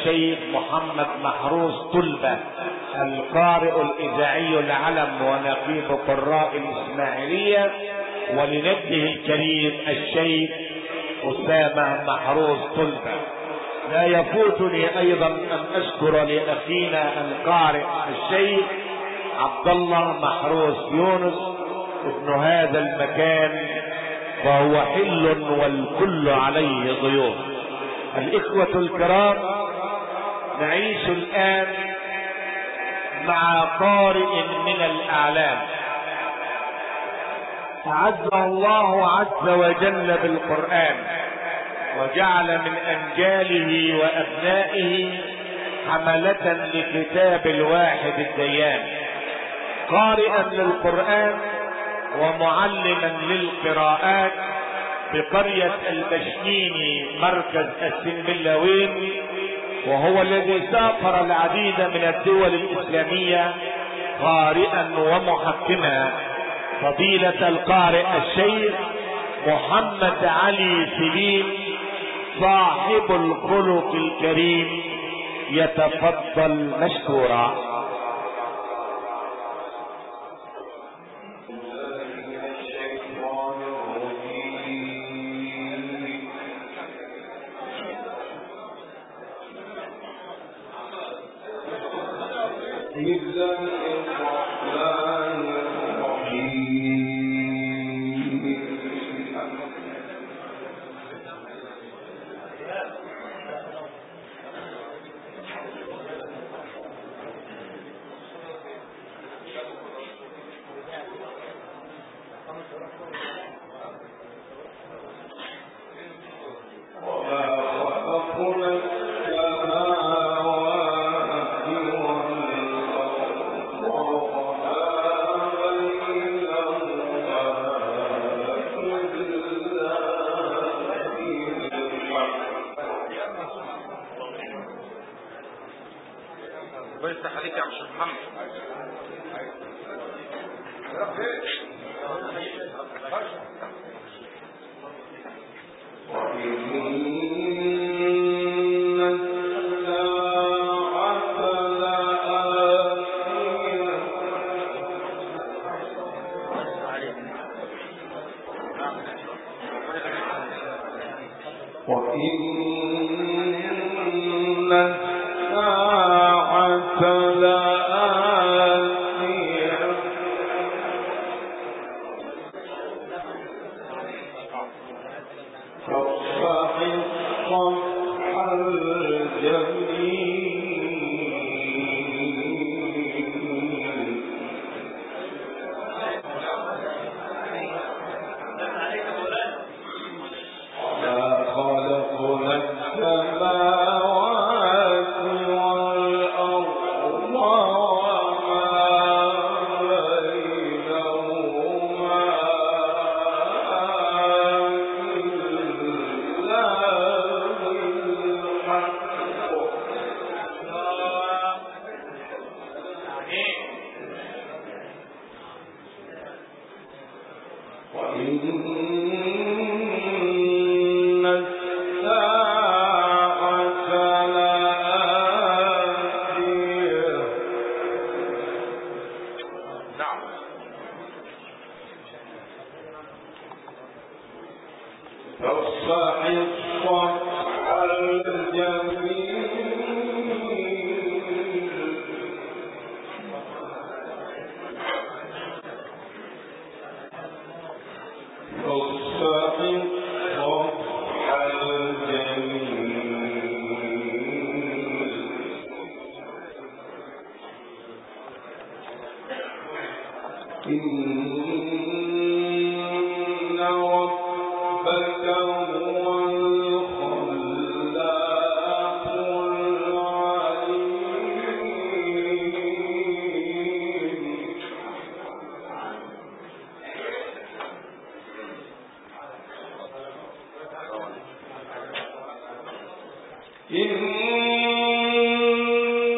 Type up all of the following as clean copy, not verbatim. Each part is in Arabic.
الشيخ محمد محروس طلبة القارئ الإذاعي العلم ونقيب قراء الإسماعيلية، ولنجده الكريم الشيخ أسامة محروس طلبة. لا يفوتني أيضا أن أشكر لأخينا القارئ الشيخ عبد الله محروس يونس ابن هذا المكان، وهو حل والكل عليه ضيوف. الإخوة الكرام، نعيش الآن مع قارئ من الأعلام أعزه الله عز وجل بالقرآن، وجعل من أنجاله وأبنائه حملة لكتاب الواحد الديان، قارئا للقرآن ومعلما للقراءات بقرية البشنين مركز السنبلاوين، وهو الذي سافر العديد من الدول الإسلامية قارئا ومحكما. فضيلة القارئ الشيخ محمد علي سليم صاحب الخلق الكريم يتفضل مشكورا.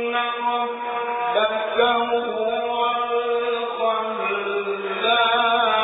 ربك هو الخلاق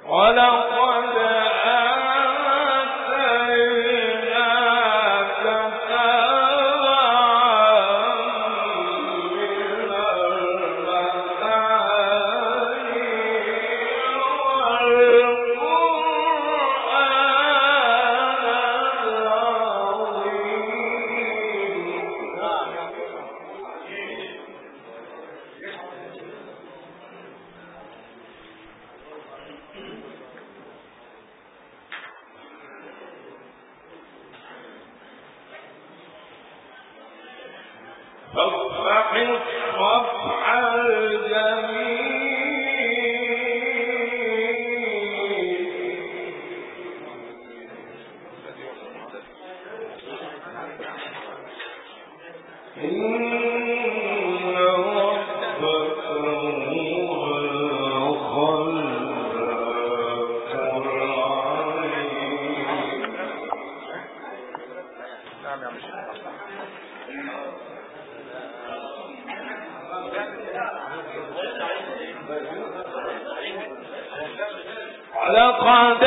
لقد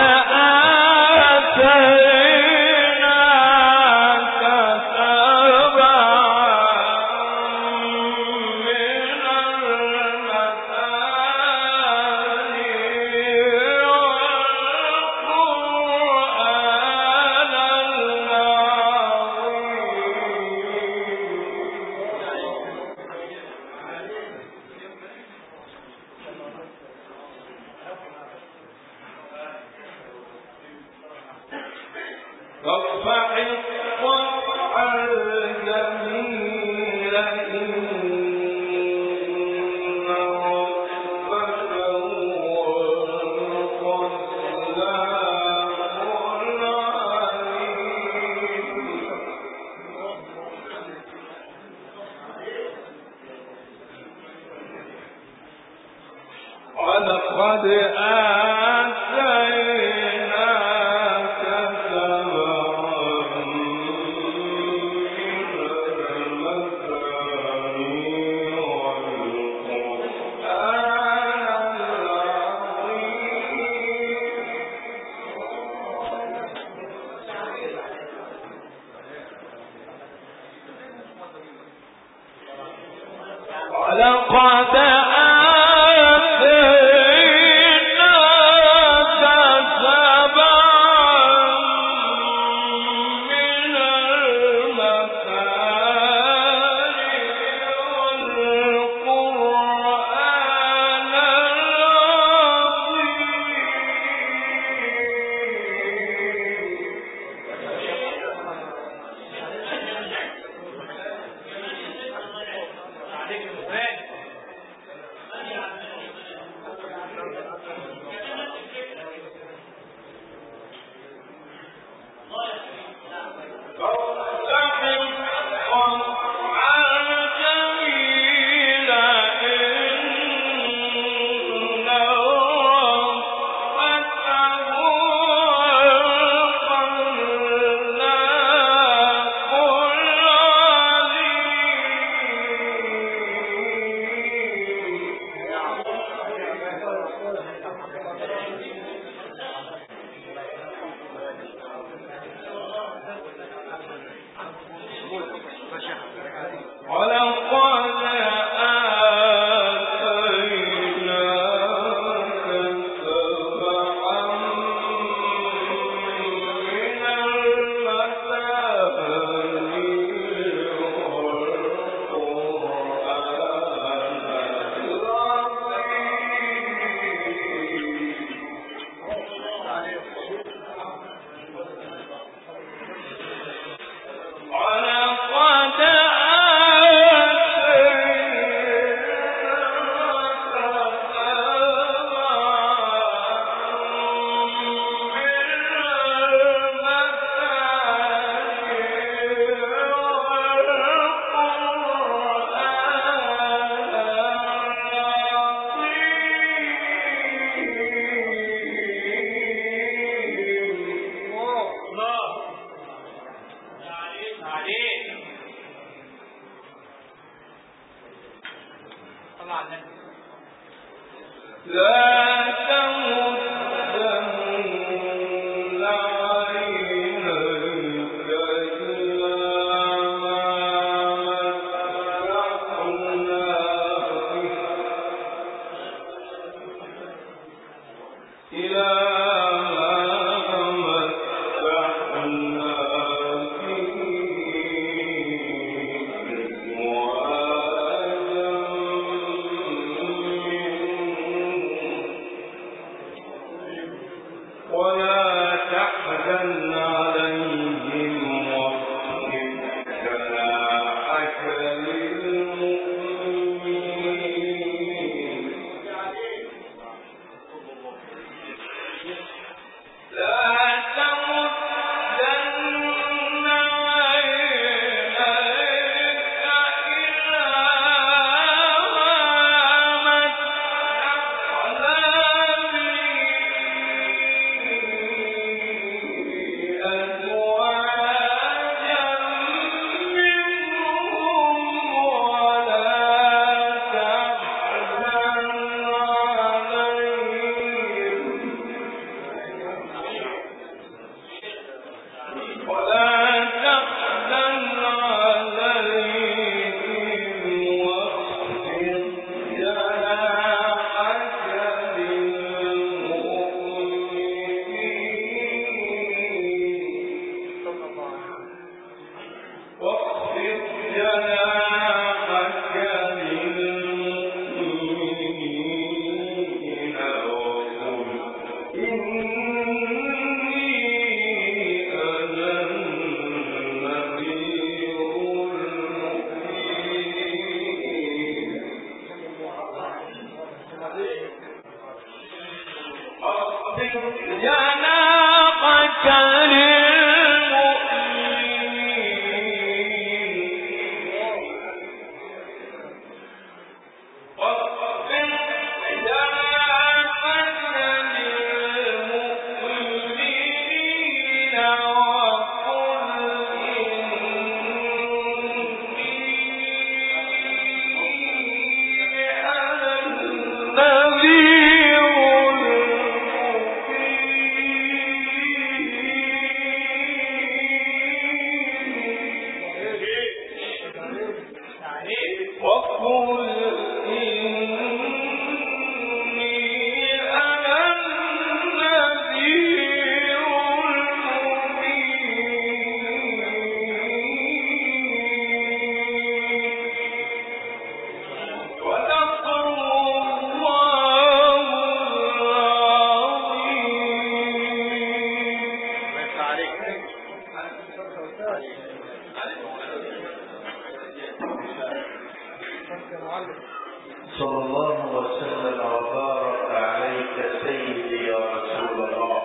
صلى الله وسلم وبارك عليك سيدي يا رسول الله،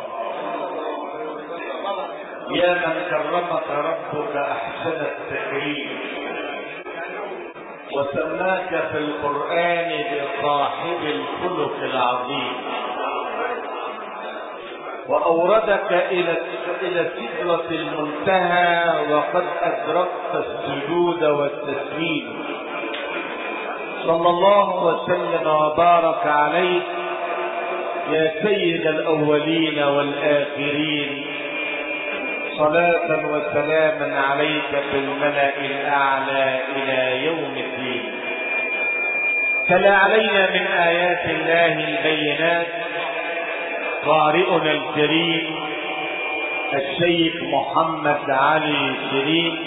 يا من كرمك ربك احسن التكريم وسماك في القرآن بصاحب الخلق العظيم، وأوردك إلى سدرة المنتهى وقد أدركت السجود والتسليم. صلى الله وسلم وبارك عليك يا سيد الأولين والآخرين، صلاة وسلاما عليك في الملأ الأعلى إلى يوم الدين. تلا علينا من آيات الله البينات قارئنا الكريم الشيخ محمد علي شيرين،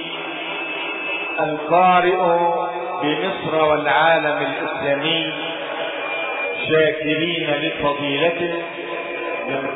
القارئ بمصر والعالم الإسلامي، شاكرين لفضيلته